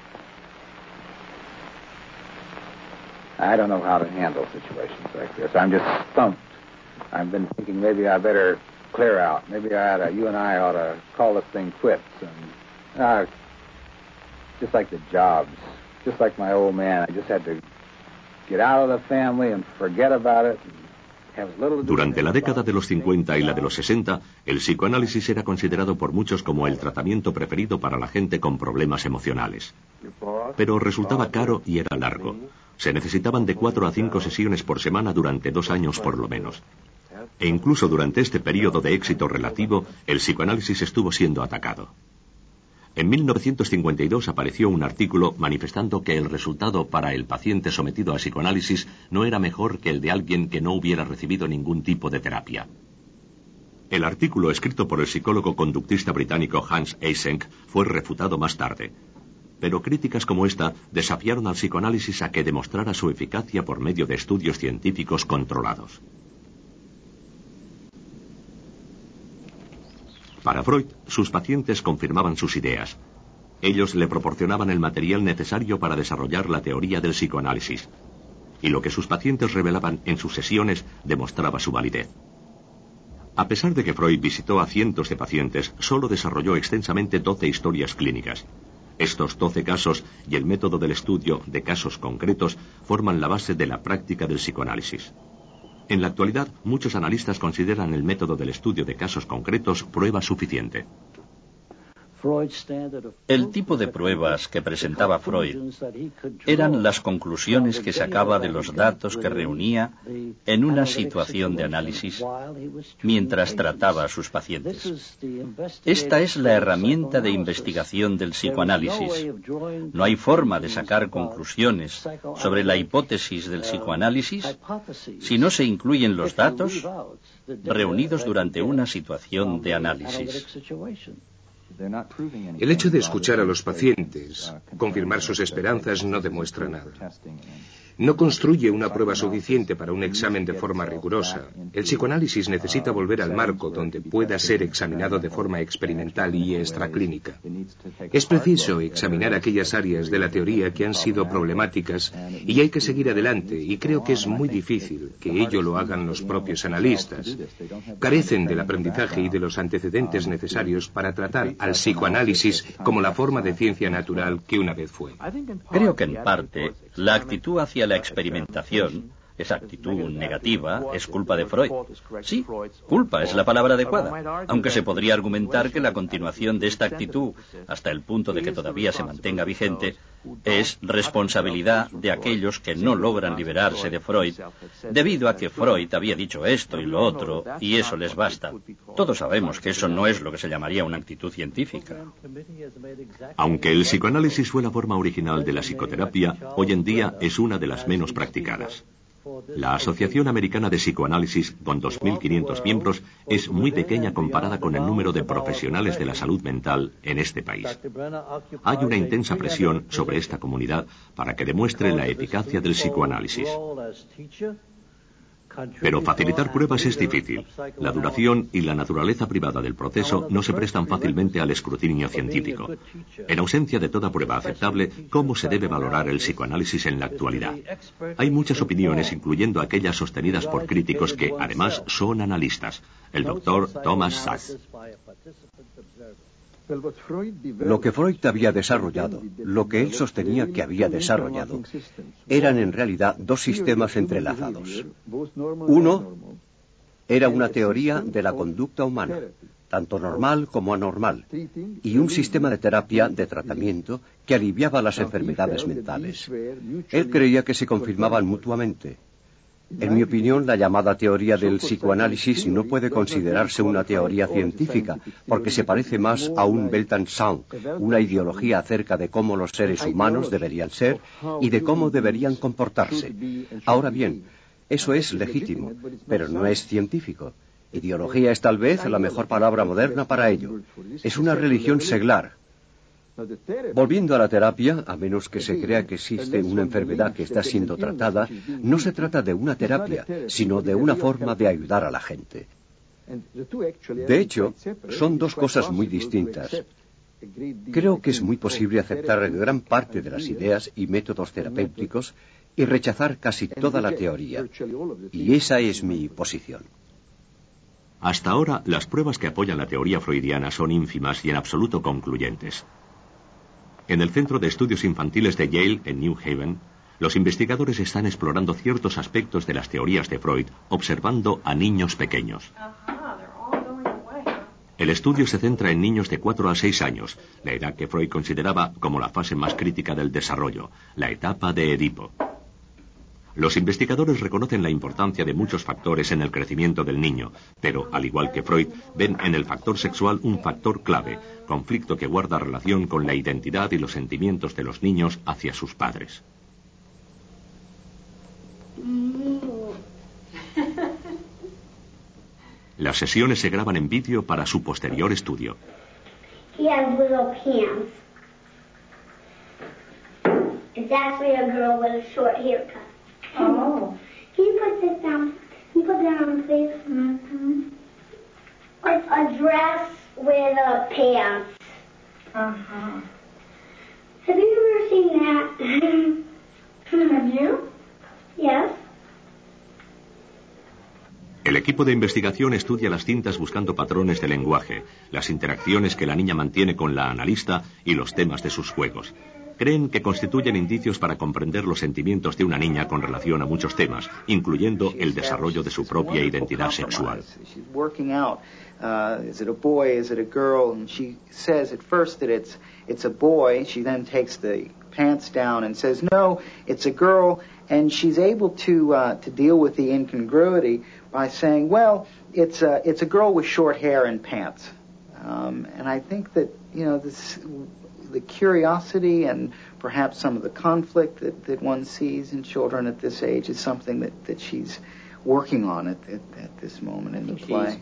I don't know how to handle situations like this. I'm just stumped. I've been thinking maybe I better clear out. Maybe I ought to, you and I ought to call this thing quits. And uh, just like the jobs, just like my old man, I just had to get out of the family and forget about it. Durante la década de los cincuenta y la de los sesenta, el psicoanálisis era considerado por muchos como el tratamiento preferido para la gente con problemas emocionales. Pero resultaba caro y era largo. Se necesitaban de cuatro a cinco sesiones por semana durante dos años por lo menos. E incluso durante este periodo de éxito relativo, el psicoanálisis estuvo siendo atacado. En mil novecientos cincuenta y dos apareció un artículo manifestando que el resultado para el paciente sometido a psicoanálisis no era mejor que el de alguien que no hubiera recibido ningún tipo de terapia. El artículo, escrito por el psicólogo conductista británico Hans Eysenck, fue refutado más tarde. Pero críticas como esta desafiaron al psicoanálisis a que demostrara su eficacia por medio de estudios científicos controlados. Para Freud, sus pacientes confirmaban sus ideas. Ellos le proporcionaban el material necesario para desarrollar la teoría del psicoanálisis. Y lo que sus pacientes revelaban en sus sesiones demostraba su validez. A pesar de que Freud visitó a cientos de pacientes, solo desarrolló extensamente doce historias clínicas. Estos doce casos y el método del estudio de casos concretos forman la base de la práctica del psicoanálisis. En la actualidad, muchos analistas consideran el método del estudio de casos concretos prueba suficiente. El tipo de pruebas que presentaba Freud eran las conclusiones que sacaba de los datos que reunía en una situación de análisis mientras trataba a sus pacientes. Esta es la herramienta de investigación del psicoanálisis. No hay forma de sacar conclusiones sobre la hipótesis del psicoanálisis si no se incluyen los datos reunidos durante una situación de análisis. El hecho de escuchar a los pacientes, confirmar sus esperanzas, no demuestra nada. No construye una prueba suficiente para un examen de forma rigurosa. El psicoanálisis necesita volver al marco donde pueda ser examinado de forma experimental y extraclínica. Es preciso examinar aquellas áreas de la teoría que han sido problemáticas y hay que seguir adelante, y creo que es muy difícil que ello lo hagan los propios analistas. Carecen del aprendizaje y de los antecedentes necesarios para tratar al psicoanálisis como la forma de ciencia natural que una vez fue. Creo que en parte la actitud hacia la experimentación, esa actitud negativa, es culpa de Freud. Sí, culpa es la palabra adecuada, aunque se podría argumentar que la continuación de esta actitud, hasta el punto de que todavía se mantenga vigente, es responsabilidad de aquellos que no logran liberarse de Freud, debido a que Freud había dicho esto y lo otro, y eso les basta. Todos sabemos que eso no es lo que se llamaría una actitud científica. Aunque el psicoanálisis fue la forma original de la psicoterapia, hoy en día es una de las menos practicadas. La Asociación Americana de Psicoanálisis, con dos mil quinientos miembros, es muy pequeña comparada con el número de profesionales de la salud mental en este país. Hay una intensa presión sobre esta comunidad para que demuestre la eficacia del psicoanálisis. Pero facilitar pruebas es difícil. La duración y la naturaleza privada del proceso no se prestan fácilmente al escrutinio científico. En ausencia de toda prueba aceptable, ¿cómo se debe valorar el psicoanálisis en la actualidad? Hay muchas opiniones, incluyendo aquellas sostenidas por críticos que, además, son analistas. El doctor Thomas Sachs. Lo que Freud había desarrollado, lo que él sostenía que había desarrollado, eran en realidad dos sistemas entrelazados. Uno era una teoría de la conducta humana, tanto normal como anormal, y un sistema de terapia de tratamiento que aliviaba las enfermedades mentales. Él creía que se confirmaban mutuamente. En mi opinión, la llamada teoría del psicoanálisis no puede considerarse una teoría científica, porque se parece más a un Weltanschauung, una ideología acerca de cómo los seres humanos deberían ser y de cómo deberían comportarse. Ahora bien, eso es legítimo, pero no es científico. Ideología es tal vez la mejor palabra moderna para ello. Es una religión seglar. Volviendo a la terapia, a menos que se crea que existe una enfermedad que está siendo tratada, no se trata de una terapia, sino de una forma de ayudar a la gente. De hecho, son dos cosas muy distintas. Creo que es muy posible aceptar gran parte de las ideas y métodos terapéuticos y rechazar casi toda la teoría. Y esa es mi posición. Hasta ahora, las pruebas que apoyan la teoría freudiana son ínfimas y en absoluto concluyentes. En el Centro de Estudios Infantiles de Yale, en New Haven, los investigadores están explorando ciertos aspectos de las teorías de Freud, observando a niños pequeños. El estudio se centra en niños de cuatro a seis años, la edad que Freud consideraba como la fase más crítica del desarrollo, la etapa de Edipo. Los investigadores reconocen la importancia de muchos factores en el crecimiento del niño, pero, al igual que Freud, ven en el factor sexual un factor clave, conflicto que guarda relación con la identidad y los sentimientos de los niños hacia sus padres. Las sesiones se graban en vídeo para su posterior estudio. He has little pants. It's actually a girl with a short haircut. Oh. Can you put this down? Can you put that on, please? Mm-hmm. It's a dress with a pants. Uh-huh. Have you ever seen that? Have you? Yes. El equipo de investigación estudia las cintas buscando patrones de lenguaje, las interacciones que la niña mantiene con la analista y los temas de sus juegos. creen que constituyen indicios para comprender los sentimientos de una niña con relación a muchos temas, incluyendo el desarrollo de su propia identidad sexual. Uh, is it a boy, is it a girl? And she says at first that it's it's a boy. She then takes the pants down and says, no, it's a girl. And she's able to uh, to deal with the incongruity by saying, well, it's a, it's a girl with short hair and pants. Um, and I think that, you know, this, the curiosity and perhaps some of the conflict that, that one sees in children at this age is something that, that she's working on at, at, at this moment in the play.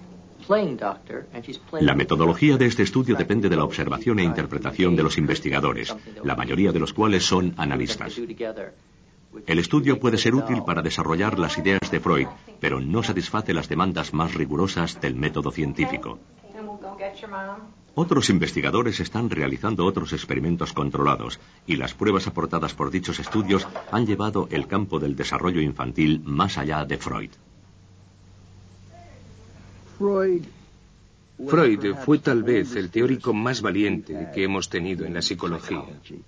La metodología de este estudio depende de la observación e interpretación de los investigadores, la mayoría de los cuales son analistas. El estudio puede ser útil para desarrollar las ideas de Freud, pero no satisface las demandas más rigurosas del método científico. Otros investigadores están realizando otros experimentos controlados, y las pruebas aportadas por dichos estudios han llevado el campo del desarrollo infantil más allá de Freud. Freud fue tal vez el teórico más valiente que hemos tenido en la psicología.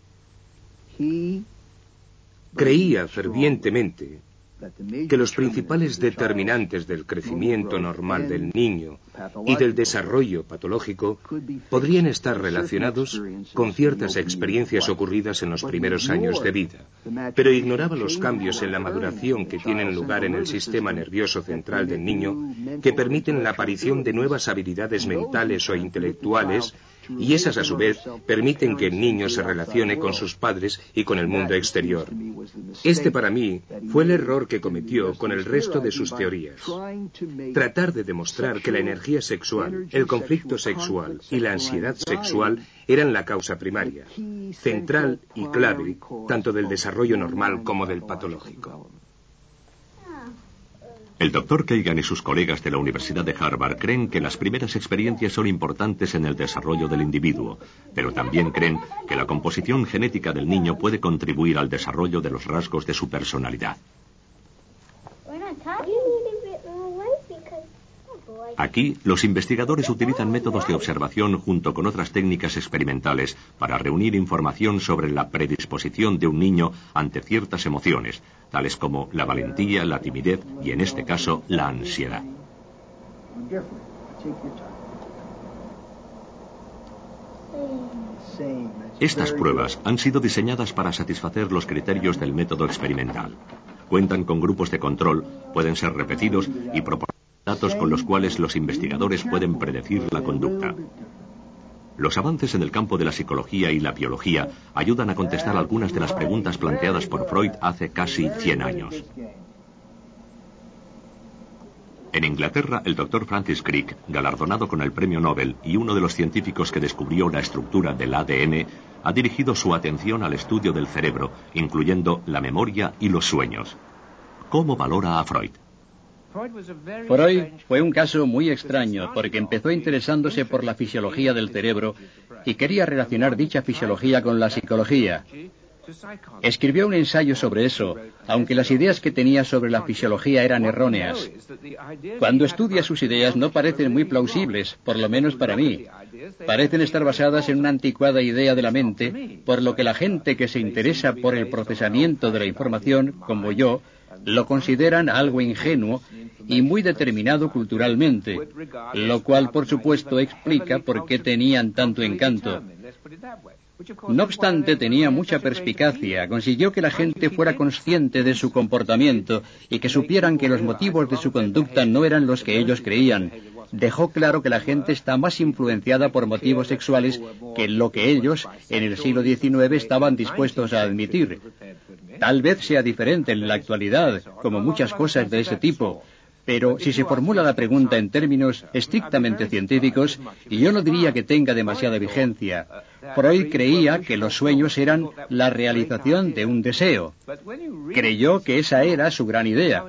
Creía fervientemente que los principales determinantes del crecimiento normal del niño y del desarrollo patológico podrían estar relacionados con ciertas experiencias ocurridas en los primeros años de vida, pero ignoraba los cambios en la maduración que tienen lugar en el sistema nervioso central del niño, que permiten la aparición de nuevas habilidades mentales o intelectuales, y esas a su vez permiten que el niño se relacione con sus padres y con el mundo exterior. Este para mí fue el error que cometió con el resto de sus teorías. Tratar de demostrar que la energía sexual, el conflicto sexual y la ansiedad sexual eran la causa primaria, central y clave tanto del desarrollo normal como del patológico. El doctor Kagan y sus colegas de la Universidad de Harvard creen que las primeras experiencias son importantes en el desarrollo del individuo, pero también creen que la composición genética del niño puede contribuir al desarrollo de los rasgos de su personalidad. Aquí, los investigadores utilizan métodos de observación junto con otras técnicas experimentales para reunir información sobre la predisposición de un niño ante ciertas emociones, tales como la valentía, la timidez y, en este caso, la ansiedad. Estas pruebas han sido diseñadas para satisfacer los criterios del método experimental. Cuentan con grupos de control, pueden ser repetidos y proporcionan datos con los cuales los investigadores pueden predecir la conducta. Los avances en el campo de la psicología y la biología ayudan a contestar algunas de las preguntas planteadas por Freud hace casi cien años. En Inglaterra, el doctor Francis Crick, galardonado con el premio Nobel y uno de los científicos que descubrió la estructura del A D N, ha dirigido su atención al estudio del cerebro, incluyendo la memoria y los sueños. ¿Cómo valora a Freud? Freud fue un caso muy extraño porque empezó interesándose por la fisiología del cerebro y quería relacionar dicha fisiología con la psicología. Escribió un ensayo sobre eso, aunque las ideas que tenía sobre la fisiología eran erróneas. Cuando estudia sus ideas no parecen muy plausibles, por lo menos para mí. Parecen estar basadas en una anticuada idea de la mente, por lo que la gente que se interesa por el procesamiento de la información, como yo, lo consideran algo ingenuo y muy determinado culturalmente, lo cual por supuesto explica por qué tenían tanto encanto. No obstante, tenía mucha perspicacia, consiguió que la gente fuera consciente de su comportamiento y que supieran que los motivos de su conducta no eran los que ellos creían. Dejó claro que la gente está más influenciada por motivos sexuales que lo que ellos, en el siglo diecinueve, estaban dispuestos a admitir. Tal vez sea diferente en la actualidad, como muchas cosas de ese tipo, pero si se formula la pregunta en términos estrictamente científicos, yo no diría que tenga demasiada vigencia. Freud creía que los sueños eran la realización de un deseo. Creyó que esa era su gran idea.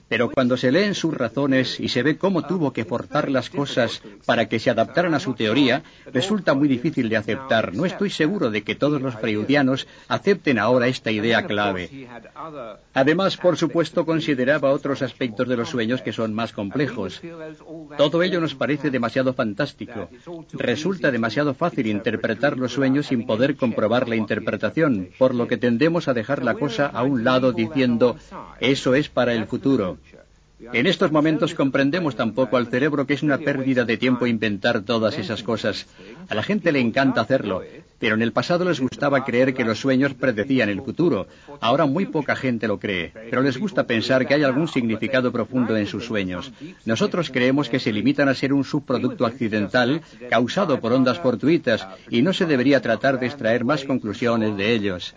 Pero cuando se leen sus razones y se ve cómo tuvo que forzar las cosas para que se adaptaran a su teoría, resulta muy difícil de aceptar. No estoy seguro de que todos los freudianos acepten ahora esta idea clave. Además, por supuesto, consideraba otros aspectos de los sueños que son más complejos. Todo ello nos parece demasiado fantástico. Resulta demasiado fácil interpretar los sueños sin poder comprobar la interpretación, por lo que tendemos a dejar la cosa a un lado diciendo, eso es para el futuro. En estos momentos comprendemos tan poco al cerebro que es una pérdida de tiempo inventar todas esas cosas. A la gente le encanta hacerlo, pero en el pasado les gustaba creer que los sueños predecían el futuro. Ahora muy poca gente lo cree, pero les gusta pensar que hay algún significado profundo en sus sueños. Nosotros creemos que se limitan a ser un subproducto accidental causado por ondas fortuitas y no se debería tratar de extraer más conclusiones de ellos.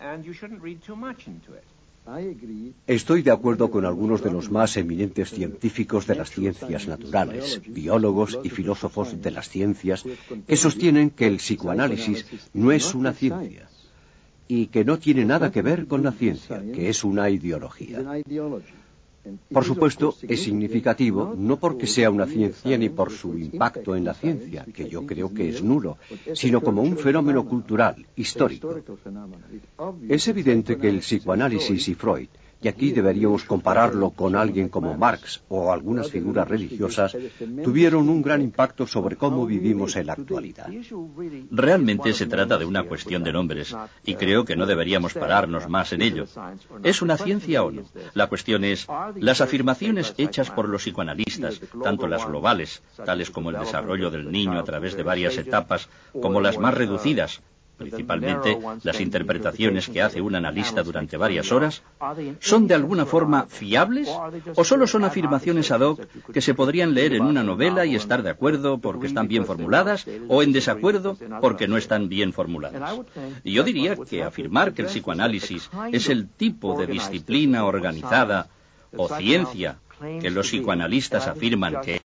Estoy de acuerdo con algunos de los más eminentes científicos de las ciencias naturales, biólogos y filósofos de las ciencias, que sostienen que el psicoanálisis no es una ciencia y que no tiene nada que ver con la ciencia, que es una ideología. Por supuesto, es significativo no porque sea una ciencia ni por su impacto en la ciencia, que yo creo que es nulo, sino como un fenómeno cultural, histórico. Es evidente que el psicoanálisis y Freud, y aquí deberíamos compararlo con alguien como Marx o algunas figuras religiosas, tuvieron un gran impacto sobre cómo vivimos en la actualidad. Realmente se trata de una cuestión de nombres, y creo que no deberíamos pararnos más en ello. ¿Es una ciencia o no? La cuestión es, las afirmaciones hechas por los psicoanalistas, tanto las globales, tales como el desarrollo del niño a través de varias etapas, como las más reducidas, principalmente las interpretaciones que hace un analista durante varias horas, ¿son de alguna forma fiables o solo son afirmaciones ad hoc que se podrían leer en una novela y estar de acuerdo porque están bien formuladas o en desacuerdo porque no están bien formuladas? Y yo diría que afirmar que el psicoanálisis es el tipo de disciplina organizada o ciencia que los psicoanalistas afirman que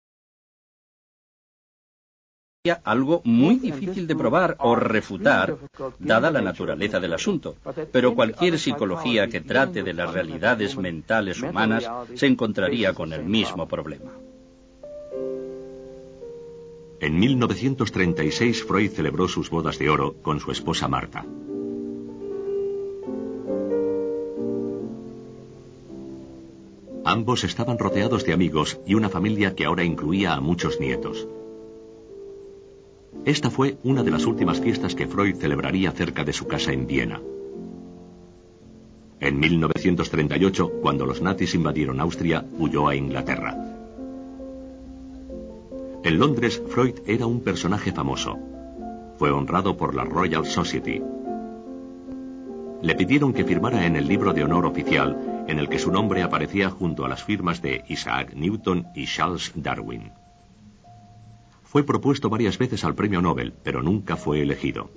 algo muy difícil de probar o refutar, dada la naturaleza del asunto. Pero cualquier psicología que trate de las realidades mentales humanas se encontraría con el mismo problema. En mil novecientos treinta y seis, Freud celebró sus bodas de oro con su esposa Marta. Ambos estaban rodeados de amigos y una familia que ahora incluía a muchos nietos. Esta fue una de las últimas fiestas que Freud celebraría cerca de su casa en Viena. En mil novecientos treinta y ocho, cuando los nazis invadieron Austria, huyó a Inglaterra. En Londres, Freud era un personaje famoso. Fue honrado por la Royal Society. Le pidieron que firmara en el libro de honor oficial, en el que su nombre aparecía junto a las firmas de Isaac Newton y Charles Darwin. Fue propuesto varias veces al premio Nobel, pero nunca fue elegido.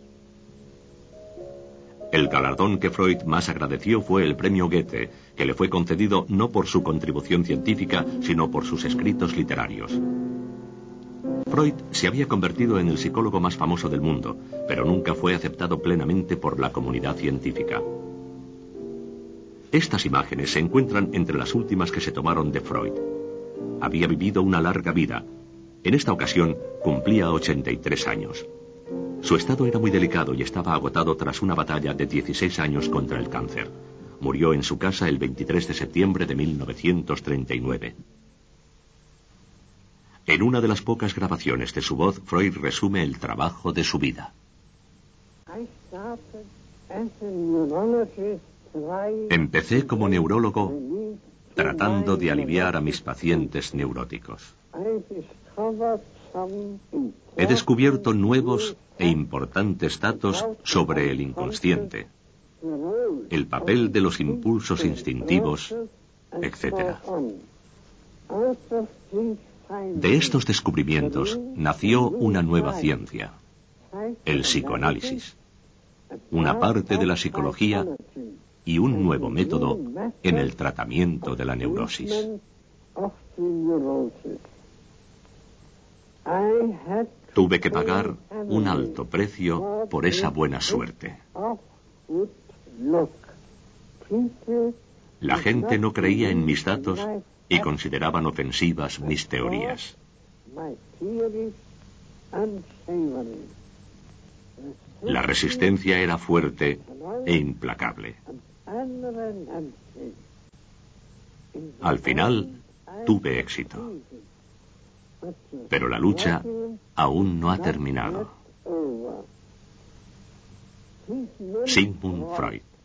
El galardón que Freud más agradeció fue el premio Goethe, que le fue concedido no por su contribución científica, sino por sus escritos literarios. Freud se había convertido en el psicólogo más famoso del mundo, pero nunca fue aceptado plenamente por la comunidad científica. Estas imágenes se encuentran entre las últimas que se tomaron de Freud. Había vivido una larga vida. En esta ocasión cumplía ochenta y tres años. Su estado era muy delicado y estaba agotado tras una batalla de dieciséis años contra el cáncer. Murió en su casa el veintitrés de septiembre de mil novecientos treinta y nueve. En una de las pocas grabaciones de su voz, Freud resume el trabajo de su vida. Empecé como neurólogo tratando de aliviar a mis pacientes neuróticos. He descubierto nuevos e importantes datos sobre el inconsciente, el papel de los impulsos instintivos, etcétera. De estos descubrimientos nació una nueva ciencia, el psicoanálisis, una parte de la psicología y un nuevo método en el tratamiento de la neurosis. Tuve que pagar un alto precio por esa buena suerte. La gente no creía en mis datos y consideraban ofensivas mis teorías. La resistencia era fuerte e implacable. Al final, tuve éxito. Pero la lucha aún no ha terminado. Sigmund Freud.